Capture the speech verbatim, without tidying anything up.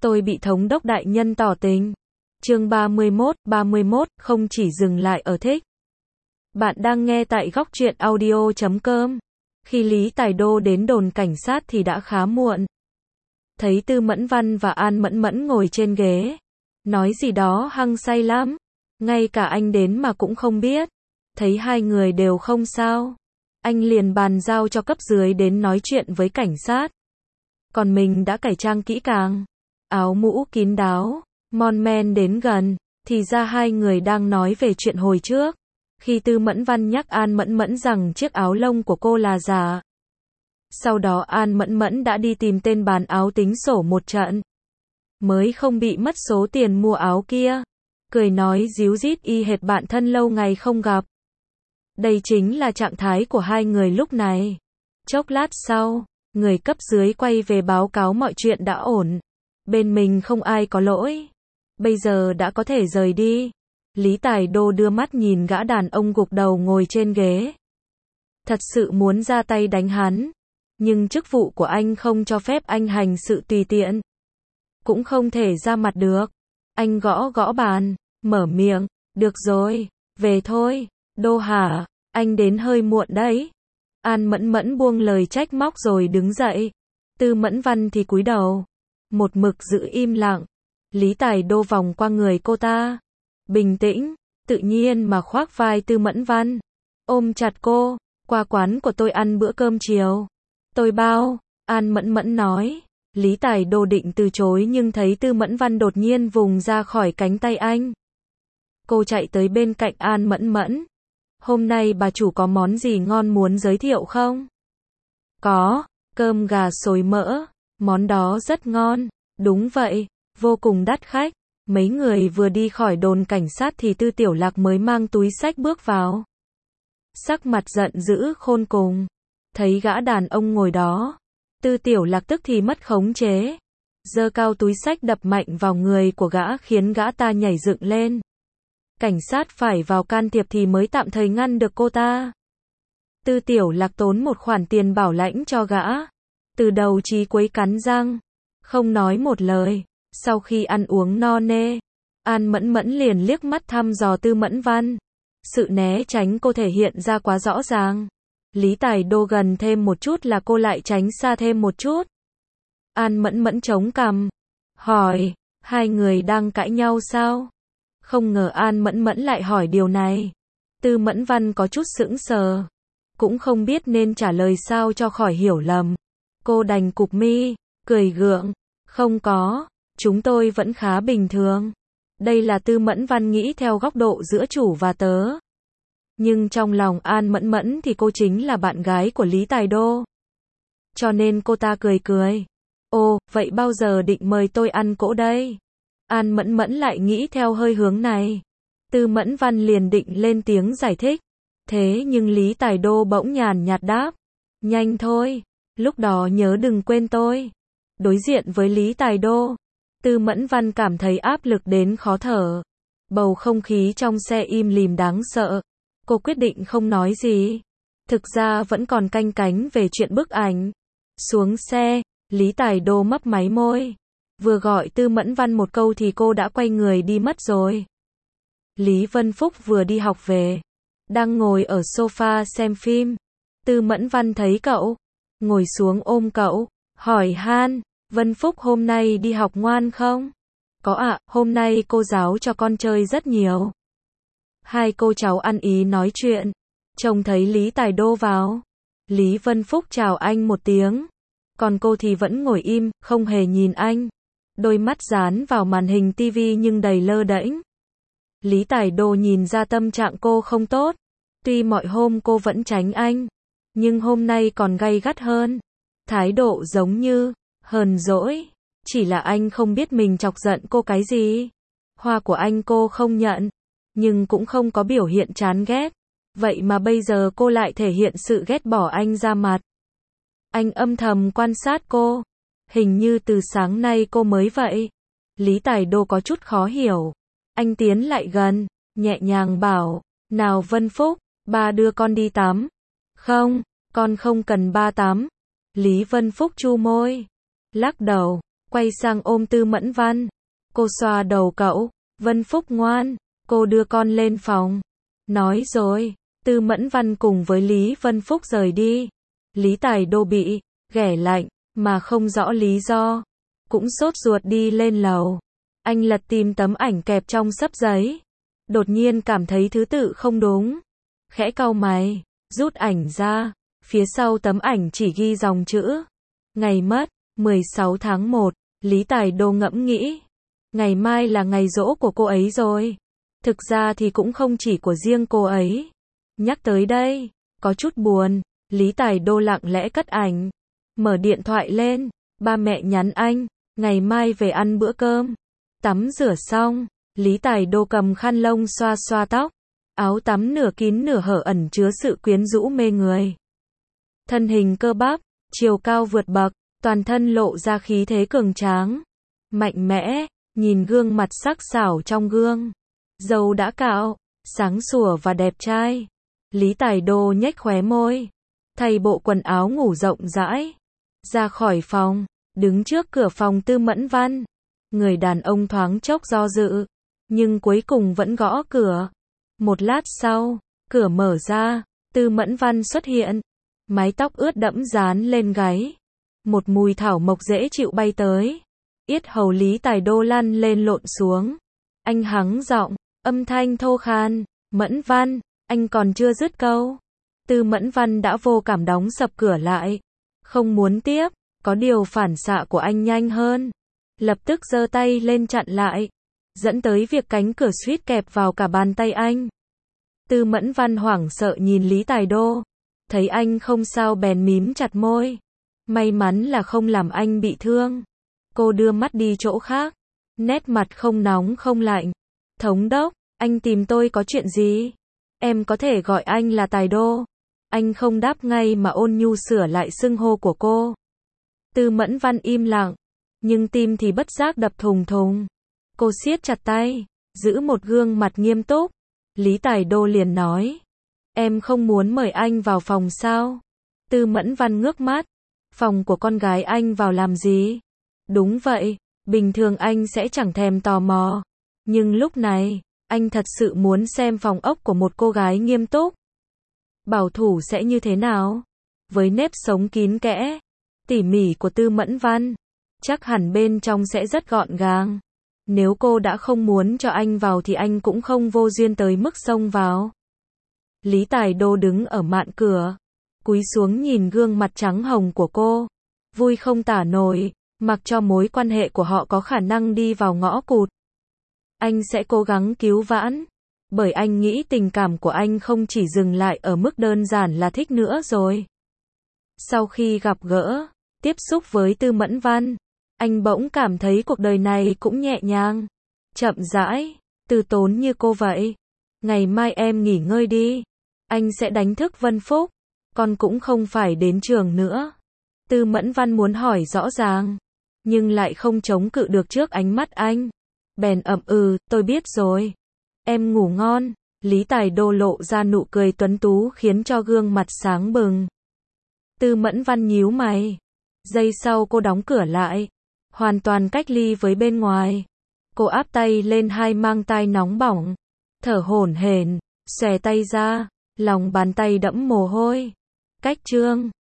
Tôi bị thống đốc đại nhân tỏ tình. Chương ba mươi mốt, ba mươi mốt, không chỉ dừng lại ở thích. Bạn đang nghe tại góc truyện audio chấm com. Khi Lý Tài Đô đến đồn cảnh sát thì đã khá muộn. Thấy Tư Mẫn Văn và An Mẫn Mẫn ngồi trên ghế, nói gì đó hăng say lắm. Ngay cả anh đến mà cũng không biết. Thấy hai người đều không sao, anh liền bàn giao cho cấp dưới đến nói chuyện với cảnh sát. Còn mình đã cải trang kỹ càng, áo mũ kín đáo, mon men đến gần, thì ra hai người đang nói về chuyện hồi trước. Khi Tư Mẫn Văn nhắc An Mẫn Mẫn rằng chiếc áo lông của cô là giả. Sau đó An Mẫn Mẫn đã đi tìm tên bán áo tính sổ một trận, mới không bị mất số tiền mua áo kia. Cười nói díu dít y hệt bạn thân lâu ngày không gặp. Đây chính là trạng thái của hai người lúc này. Chốc lát sau, người cấp dưới quay về báo cáo mọi chuyện đã ổn. Bên mình không ai có lỗi. Bây giờ đã có thể rời đi. Lý Tài Đô đưa mắt nhìn gã đàn ông gục đầu ngồi trên ghế. Thật sự muốn ra tay đánh hắn. Nhưng chức vụ của anh không cho phép anh hành sự tùy tiện. Cũng không thể ra mặt được. Anh gõ gõ bàn, mở miệng. Được rồi, về thôi. Đô hả, anh đến hơi muộn đấy. An Mẫn Mẫn buông lời trách móc rồi đứng dậy. Tư Mẫn Văn thì cúi đầu, một mực giữ im lặng. Lý Tài Đô vòng qua người cô ta, bình tĩnh, tự nhiên mà khoác vai Tư Mẫn Văn, ôm chặt cô. Qua quán của tôi ăn bữa cơm chiều, tôi bao. An Mẫn Mẫn nói. Lý Tài Đô định từ chối nhưng thấy Tư Mẫn Văn đột nhiên vùng ra khỏi cánh tay anh. Cô chạy tới bên cạnh An Mẫn Mẫn. Hôm nay bà chủ có món gì ngon muốn giới thiệu không? Có, cơm gà xối mỡ, món đó rất ngon. Đúng vậy, vô cùng đắt khách. Mấy người vừa đi khỏi đồn cảnh sát thì Tư Tiểu Lạc mới mang túi xách bước vào. Sắc mặt giận dữ khôn cùng. Thấy gã đàn ông ngồi đó, Tư Tiểu Lạc tức thì mất khống chế. Giơ cao túi xách đập mạnh vào người của gã khiến gã ta nhảy dựng lên. Cảnh sát phải vào can thiệp thì mới tạm thời ngăn được cô ta. Tư Tiểu Lạc tốn một khoản tiền bảo lãnh cho gã. Từ đầu chí cuối cắn răng, không nói một lời. Sau khi ăn uống no nê, An Mẫn Mẫn liền liếc mắt thăm dò Tư Mẫn Văn. Sự né tránh cô thể hiện ra quá rõ ràng. Lý Tài Đô gần thêm một chút là cô lại tránh xa thêm một chút. An Mẫn Mẫn chống cằm, hỏi, hai người đang cãi nhau sao? Không ngờ An Mẫn Mẫn lại hỏi điều này. Tư Mẫn Văn có chút sững sờ, cũng không biết nên trả lời sao cho khỏi hiểu lầm. Cô đành cụp mi, cười gượng, không có, chúng tôi vẫn khá bình thường. Đây là Tư Mẫn Văn nghĩ theo góc độ giữa chủ và tớ. Nhưng trong lòng An Mẫn Mẫn thì cô chính là bạn gái của Lý Tài Đô. Cho nên cô ta cười cười. Ồ, vậy bao giờ định mời tôi ăn cỗ đây? An Mẫn Mẫn lại nghĩ theo hơi hướng này. Tư Mẫn Văn liền định lên tiếng giải thích. Thế nhưng Lý Tài Đô bỗng nhàn nhạt đáp. Nhanh thôi, lúc đó nhớ đừng quên tôi. Đối diện với Lý Tài Đô, Tư Mẫn Văn cảm thấy áp lực đến khó thở. Bầu không khí trong xe im lìm đáng sợ. Cô quyết định không nói gì. Thực ra vẫn còn canh cánh về chuyện bức ảnh. Xuống xe, Lý Tài Đô mấp máy môi. Vừa gọi Tư Mẫn Văn một câu thì cô đã quay người đi mất rồi. Lý Vân Phúc vừa đi học về, đang ngồi ở sofa xem phim. Tư Mẫn Văn thấy cậu, ngồi xuống ôm cậu, hỏi han, Vân Phúc hôm nay đi học ngoan không? Có ạ, hôm nay cô giáo cho con chơi rất nhiều. Hai cô cháu ăn ý nói chuyện, trông thấy Lý Tài Đô vào. Lý Vân Phúc chào anh một tiếng, còn cô thì vẫn ngồi im, không hề nhìn anh. Đôi mắt dán vào màn hình tivi nhưng đầy lơ đễnh. Lý Tài Đô nhìn ra tâm trạng cô không tốt. Tuy mọi hôm cô vẫn tránh anh, nhưng hôm nay còn gay gắt hơn. Thái độ giống như hờn dỗi. Chỉ là anh không biết mình chọc giận cô cái gì. Hoa của anh cô không nhận, nhưng cũng không có biểu hiện chán ghét. Vậy mà bây giờ cô lại thể hiện sự ghét bỏ anh ra mặt. Anh âm thầm quan sát cô. Hình như từ sáng nay cô mới vậy. Lý Tài Đô có chút khó hiểu. Anh tiến lại gần, nhẹ nhàng bảo, nào Vân Phúc, ba đưa con đi tắm. Không, con không cần ba tắm. Lý Vân Phúc chu môi, lắc đầu, quay sang ôm Tư Mẫn Văn. Cô xoa đầu cậu, Vân Phúc ngoan, cô đưa con lên phòng. Nói rồi, Tư Mẫn Văn cùng với Lý Vân Phúc rời đi. Lý Tài Đô bị ghẻ lạnh, mà không rõ lý do. Cũng sốt ruột đi lên lầu. Anh lật tìm tấm ảnh kẹp trong xấp giấy. Đột nhiên cảm thấy thứ tự không đúng. Khẽ cau mày, rút ảnh ra. Phía sau tấm ảnh chỉ ghi dòng chữ. Ngày mất, mười sáu tháng một. Lý Tài Đô ngẫm nghĩ. Ngày mai là ngày giỗ của cô ấy rồi. Thực ra thì cũng không chỉ của riêng cô ấy. Nhắc tới đây, có chút buồn. Lý Tài Đô lặng lẽ cất ảnh. Mở điện thoại lên. Ba mẹ nhắn anh. Ngày mai về ăn bữa cơm. Tắm rửa xong. Lý Tài Đô cầm khăn lông xoa xoa tóc. Áo tắm nửa kín nửa hở ẩn chứa sự quyến rũ mê người. Thân hình cơ bắp, chiều cao vượt bậc, toàn thân lộ ra khí thế cường tráng. Mạnh mẽ, nhìn gương mặt sắc sảo trong gương. Râu đã cạo, sáng sủa và đẹp trai. Lý Tài Đô nhếch khóe môi. Thay bộ quần áo ngủ rộng rãi. Ra khỏi phòng, đứng trước cửa phòng Tư Mẫn Văn. Người đàn ông thoáng chốc do dự, nhưng cuối cùng vẫn gõ cửa. Một lát sau, cửa mở ra, Tư Mẫn Văn xuất hiện. Mái tóc ướt đẫm dán lên gáy. Một mùi thảo mộc dễ chịu bay tới. Yết hầu Lý Tài Đô lăn lên lộn xuống. Anh hắng giọng, âm thanh thô khan. Mẫn Văn, anh còn chưa dứt câu. Tư Mẫn Văn đã vô cảm đóng sập cửa lại. Không muốn tiếp, có điều phản xạ của anh nhanh hơn. Lập tức giơ tay lên chặn lại. Dẫn tới việc cánh cửa suýt kẹp vào cả bàn tay anh. Tư Mẫn Văn hoảng sợ nhìn Lý Tài Đô. Thấy anh không sao bèn mím chặt môi. May mắn là không làm anh bị thương. Cô đưa mắt đi chỗ khác. Nét mặt không nóng không lạnh. Thống đốc, anh tìm tôi có chuyện gì? Em có thể gọi anh là Tài Đô. Anh không đáp ngay mà ôn nhu sửa lại xưng hô của cô. Tư Mẫn Văn im lặng. Nhưng tim thì bất giác đập thùng thùng. Cô siết chặt tay. Giữ một gương mặt nghiêm túc. Lý Tài Đô liền nói. Em không muốn mời anh vào phòng sao? Tư Mẫn Văn ngước mắt. Phòng của con gái anh vào làm gì? Đúng vậy, bình thường anh sẽ chẳng thèm tò mò. Nhưng lúc này, anh thật sự muốn xem phòng ốc của một cô gái nghiêm túc. Bảo thủ sẽ như thế nào? Với nếp sống kín kẽ, tỉ mỉ của Tư Mẫn Văn, chắc hẳn bên trong sẽ rất gọn gàng. Nếu cô đã không muốn cho anh vào thì anh cũng không vô duyên tới mức xông vào. Lý Tài Đô đứng ở mạn cửa, cúi xuống nhìn gương mặt trắng hồng của cô. Vui không tả nổi, mặc cho mối quan hệ của họ có khả năng đi vào ngõ cụt. Anh sẽ cố gắng cứu vãn, bởi anh nghĩ tình cảm của anh không chỉ dừng lại ở mức đơn giản là thích nữa rồi. Sau khi gặp gỡ, tiếp xúc với Tư Mẫn Văn, anh bỗng cảm thấy cuộc đời này cũng nhẹ nhàng, chậm rãi, từ tốn như cô vậy. Ngày mai em nghỉ ngơi đi, anh sẽ đánh thức Vân Phúc, con cũng không phải đến trường nữa. Tư Mẫn Văn muốn hỏi rõ ràng, nhưng lại không chống cự được trước ánh mắt anh. Bèn ậm ừ, tôi biết rồi. Em ngủ ngon. Lý Tài Đô lộ ra nụ cười tuấn tú khiến cho gương mặt sáng bừng. Tư Mẫn Văn nhíu mày. Giây sau cô đóng cửa lại, hoàn toàn cách ly với bên ngoài. Cô áp tay lên hai mang tai nóng bỏng, thở hổn hển, xòe tay ra, lòng bàn tay đẫm mồ hôi. Cách chương